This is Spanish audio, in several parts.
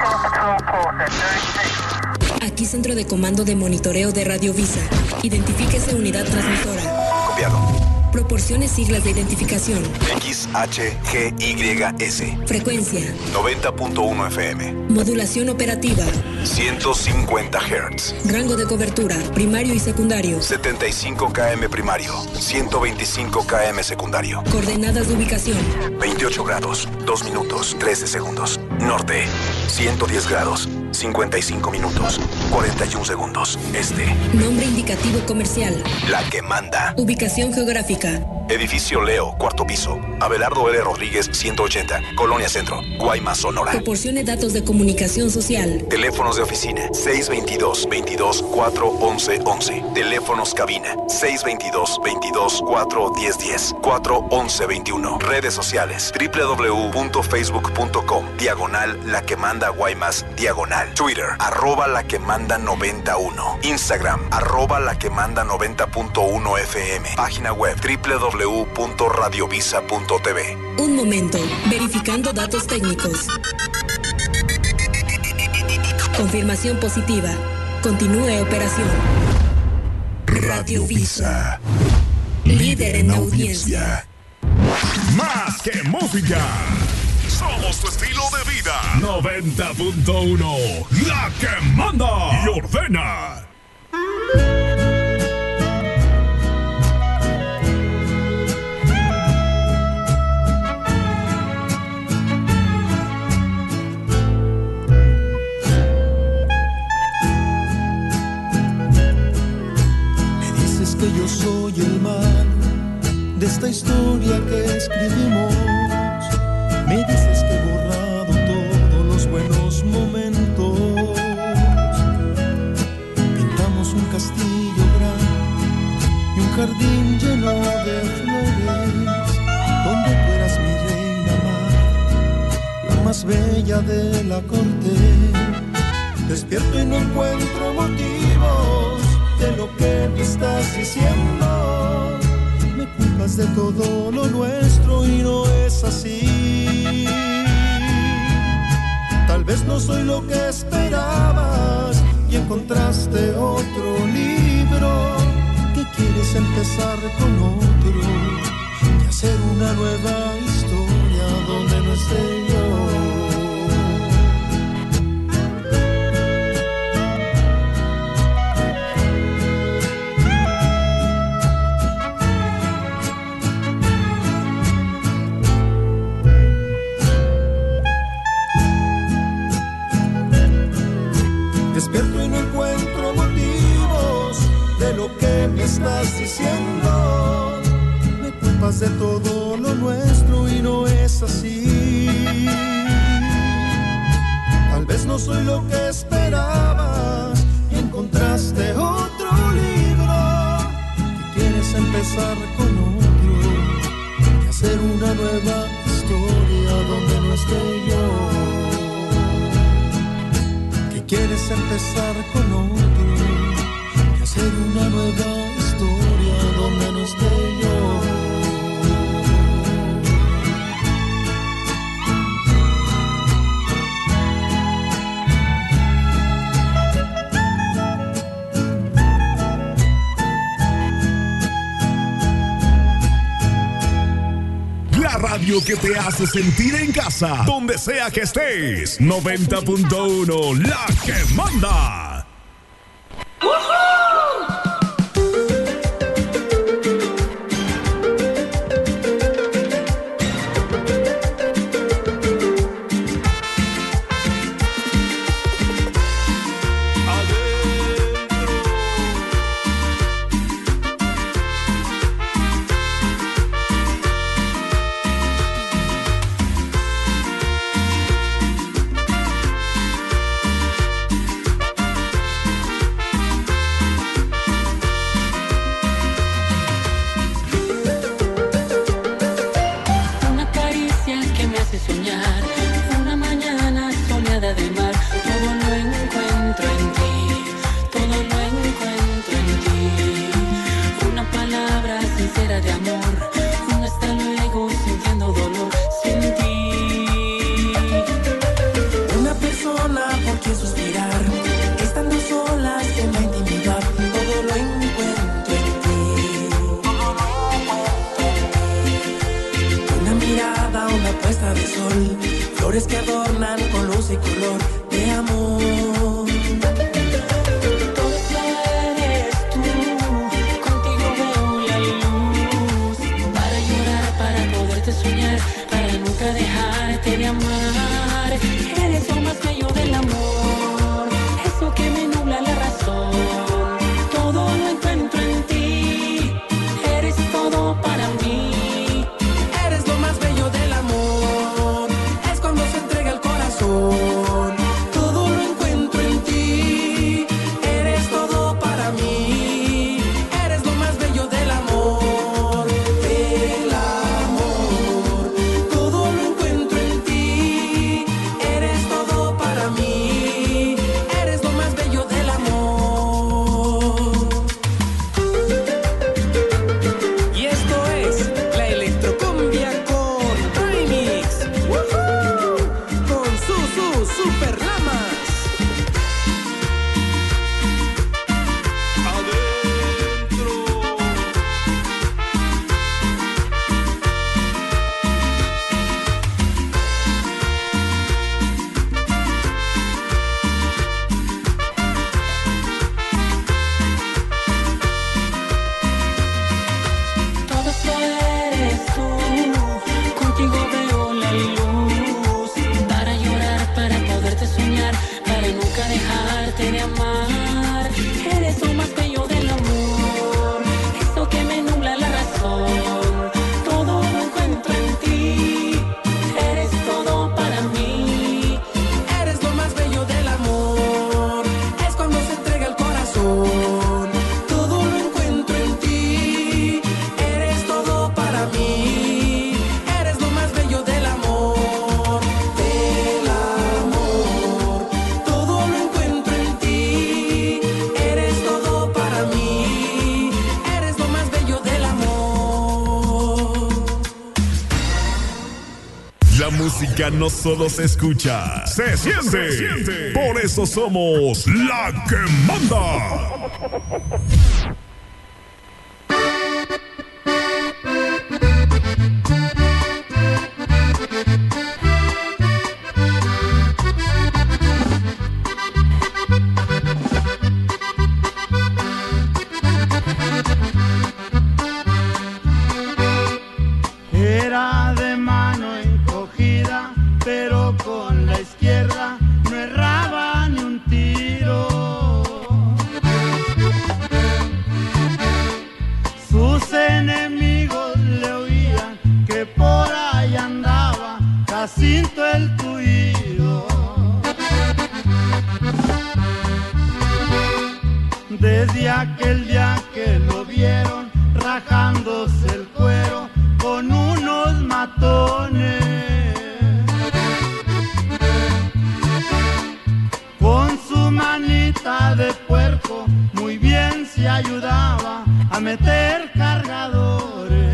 Aquí Centro de Comando de Monitoreo de Radio Visa. Identifíquese unidad transmisora. Copiado. Proporcione siglas de identificación. XHGYS. Frecuencia. 90.1 FM. Modulación operativa. 150 Hz. Rango de cobertura, primario y secundario. 75 km primario. 125 km secundario. Coordenadas de ubicación. 28 grados, 2 minutos, 13 segundos. Norte. 110 grados, 55 minutos, 41 segundos. Este. Nombre indicativo comercial. La que manda. Ubicación geográfica. Edificio Leo, cuarto piso. Abelardo L. Rodríguez, 180. Colonia Centro, Guaymas, Sonora. Proporcione datos de comunicación social. Teléfonos de oficina, 622-22-411-11. Teléfonos cabina, 622-22-41010. 411-21. Redes sociales, www.facebook.com/, La que manda Guaymas, /. Twitter, @La que manda 91. Instagram, @La que manda 90.1 FM. Página web, www.radiovisa.tv. Un momento, verificando datos técnicos. Confirmación positiva. Continúe operación. Radio Visa. Líder en audiencia. Más que música. Somos tu estilo de vida. 90.1. La que manda y ordena. Que yo soy el malo de esta historia que escribimos. Me dices que he borrado todos los buenos momentos. Pintamos un castillo grande y un jardín lleno de flores, donde tú eras mi reina mar, la más bella de la corte. Despierto y no encuentro motivos de lo que me estás diciendo. Me culpas de todo lo nuestro y no es así. Tal vez no soy lo que esperabas y encontraste otro libro, que quieres empezar con otro y hacer una nueva historia donde no esté yo. Despierto y no encuentro motivos de lo que me estás diciendo. Me culpas de todo lo nuestro y no es así. Tal vez no soy lo que esperabas y encontraste otro libro, que quieres empezar con otro y hacer una nueva historia donde no esté yo. Quieres empezar con otro y hacer una nueva historia donde no esté yo. La radio que te hace sentir en casa, donde sea que estés. 90.1, La que manda. Una mirada, una puesta de sol, flores que adornan con luz y color de amor. Todo eres tú, contigo veo la luz. Para llorar, para poderte soñar, para nunca dejarte de amar. Eres lo más bello del amor, eso que me nubla la razón. Todo lo encuentro en ti, eres todo para mí. Eres lo más bello del amor, es cuando se entrega el corazón. Todo lo encuentro en ti, eres todo para mí. Eres lo más bello del amor, del amor. Todo lo encuentro en ti, eres todo para mí. Eres lo más bello del amor. Y esto es la electrocumbia con Remix. ¡Woohoo! Con sus super lamas. Todo eres tú, contigo veo la luz. Para llorar, para poderte soñar, para nunca dejarte de amar. Eres lo más bello del amor, eso que me nubla la razón. Todo lo encuentro en ti, eres todo para mí. Eres lo más bello del amor, es cuando se entrega el corazón. Todo lo encuentro en ti, eres todo para mí. Eres lo más bello del amor, del amor. Todo lo encuentro en ti, eres todo para mí. Eres lo más bello del amor. La música no solo se escucha, se siente. Por eso somos La Que Manda. Era de mano encogida, pero con la izquierda no erraba ni un tiro. Sus enemigos le oían que por ahí andaba Jacinto el Tuido. Desde aquel día que lo vieron rajándose el cuero con unos matones, con su manita de puerco muy bien se ayudaba a meter cargadores.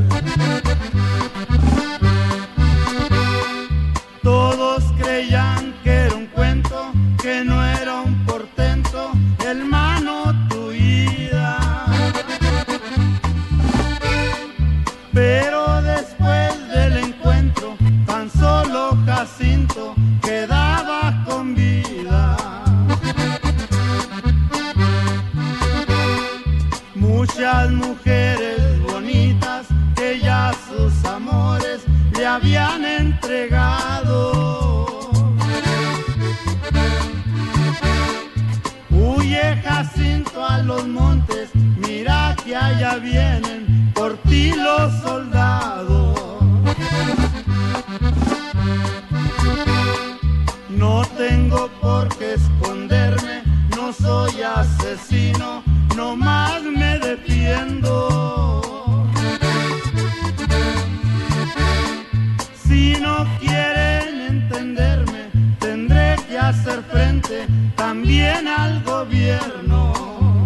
Todos creían que era un cuento, que no era un portento, el mano Tuida. Pero después del encuentro, tan solo Jacinto quedaba con vida. Muchas mujeres bonitas que ya sus amores le habían entregado. Huye Jacinto a los montes, mira que allá vienen por ti los soldados. No tengo por qué esconderme, no soy asesino, nomás me defiendo. Si no quieren entenderme, tendré que hacer frente también al gobierno.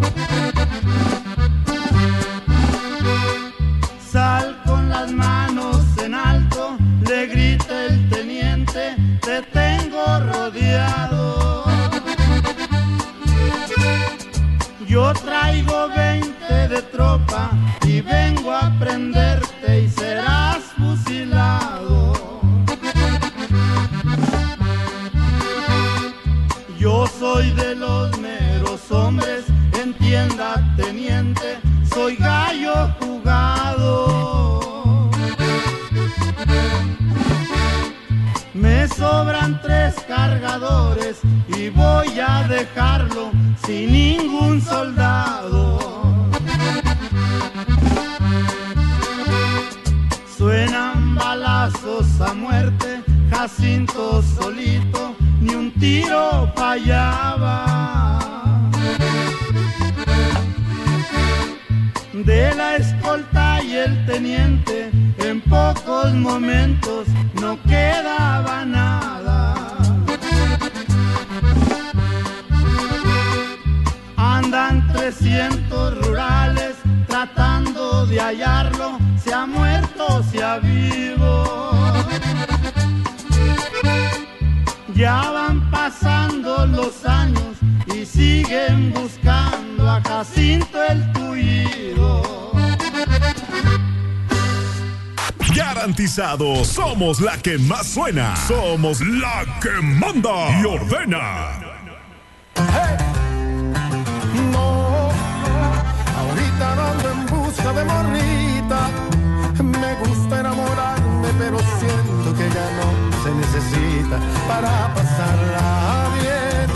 Sal con las manos en alto, le grita el teniente, te tengo rodeado. Yo traigo 20 de tropa y vengo a prenderte y serás fusilado. sobran 3 cargadores y voy a dejarlo sin ningún soldado. Suenan balazos a muerte, Jacinto solito, ni un tiro fallaba. De la escolta y el teniente, en pocos momentos no quedaba nada. Andan 300 rurales tratando de hallarlo, sea muerto, sea vivo. Ya van pasando los años y siguen buscando a Jacinto el Tullido. Garantizado, somos la que más suena. Somos la que manda y ordena. Hey. No, ahorita ando en busca de morrita. Me gusta enamorarme, pero siento que ya no se necesita para pasarla bien.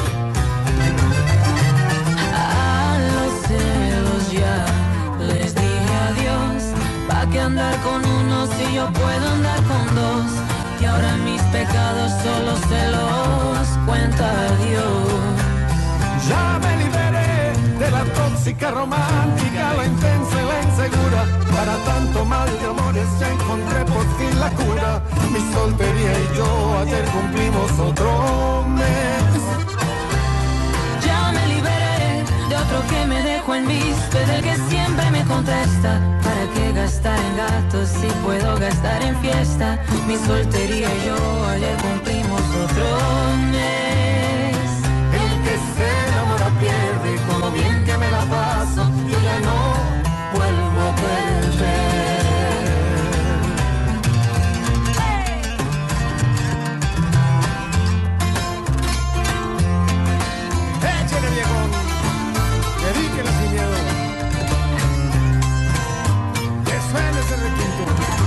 A los celos ya les dije adiós. ¿Pa' qué andar con uno si yo puedo andar con 2? Y ahora mis pecados solo se los cuenta Dios. Ya me liberé de la tóxica romántica, la intensa y la insegura. Para tanto mal de amores ya encontré por fin la cura. Mi soltería y yo ayer cumplimos otro mes. Ya me liberé de otro que me dejó en visto, del que siempre me contesta. ¿Para qué gastar en gatos si puedo gastar en fiesta? Mi soltería y yo ayer cumplimos otro mes. El que se enamora pierde, con lo bien que me la paso, yo ya no vuelvo a perder. Échale, viejo, dedíquela sin miedo, que suene ese requinto.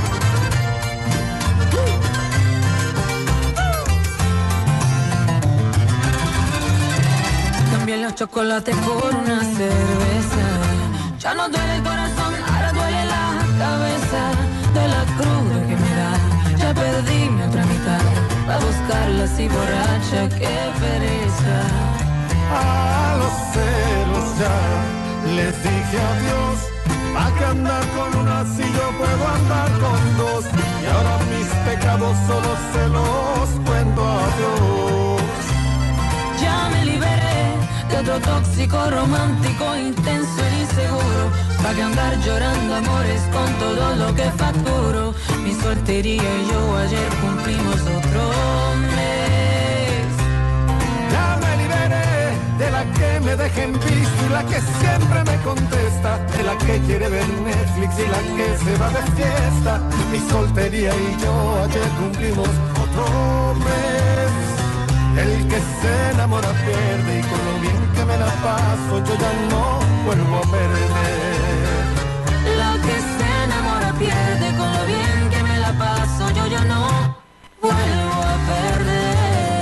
Cambié los chocolates por una cerveza. Ya no duele el corazón, ahora duele la cabeza. De la cruda que me da, ya perdí mi otra mitad. Va a buscarla así borracha, qué pereza. A los celos ya les dije adiós. ¿Pa' qué andar con una si yo puedo andar con 2? Y ahora mis pecados solo se los cuento a Dios. Ya me liberé de otro tóxico, romántico, intenso e inseguro. Pa' que andar llorando amores con todo lo que facturo. Mi soltería y yo ayer cumplimos otro mes. Ya me liberé de la que me deja en visto y la que siempre me contesta, de la que quiere ver Netflix y la que se va de fiesta. Mi soltería y yo ayer cumplimos otro mes. El que se enamora pierde y con lo bien que me la paso yo ya no vuelvo a perder. Lo que se enamora pierde, con lo bien que me la paso yo ya no vuelvo a perder.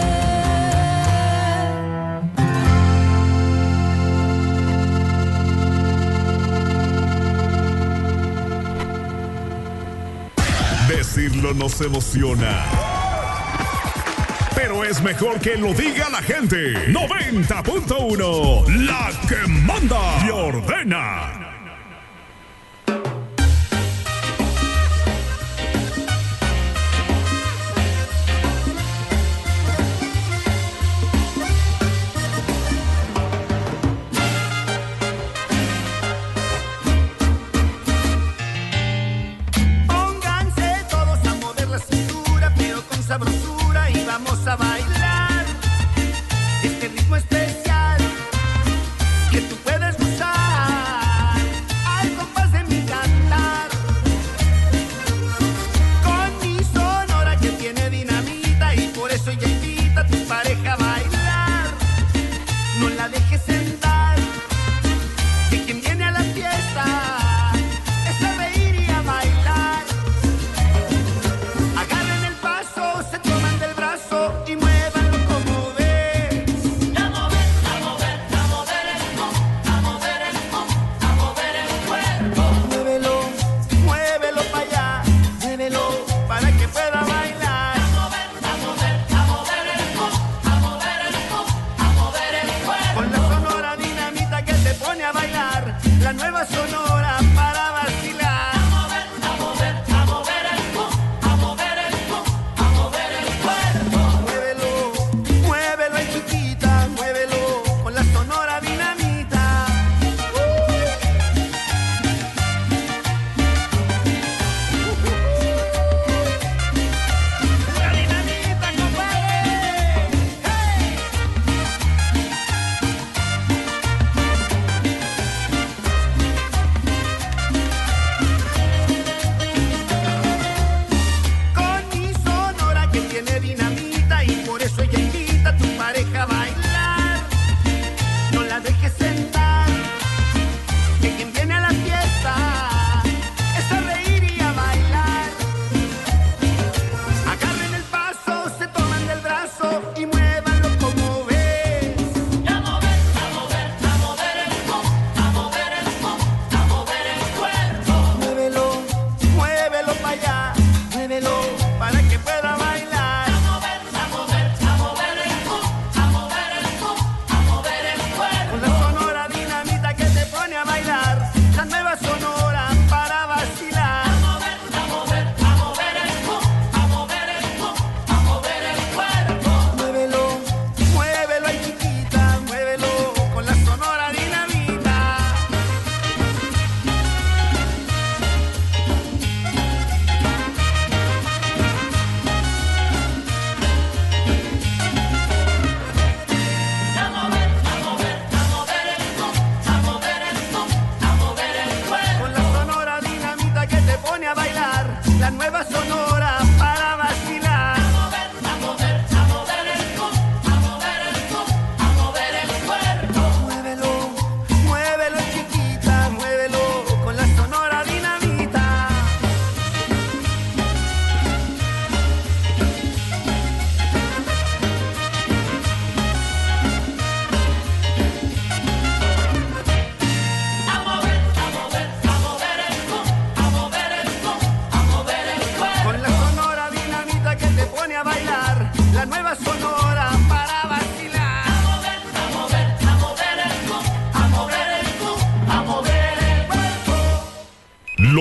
Decirlo nos emociona, pero es mejor que lo diga la gente. 90.1, la que manda y ordena. Pónganse todos a mover la cintura, pero con sabrosura, y vamos a bailar este ritmo especial que tú puedes gozar al compás de mi cantar. Con mi sonora que tiene dinamita y por eso ella invita a tu pareja a bailar. No la dejes sentar, que quien viene a la fiesta es a reír y a bailar. Agarren el paso, se toman del brazo y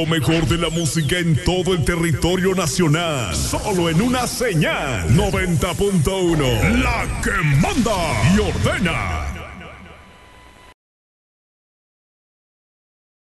Lo mejor de la música en todo el territorio nacional. Solo en una señal. 90.1. La que manda y ordena.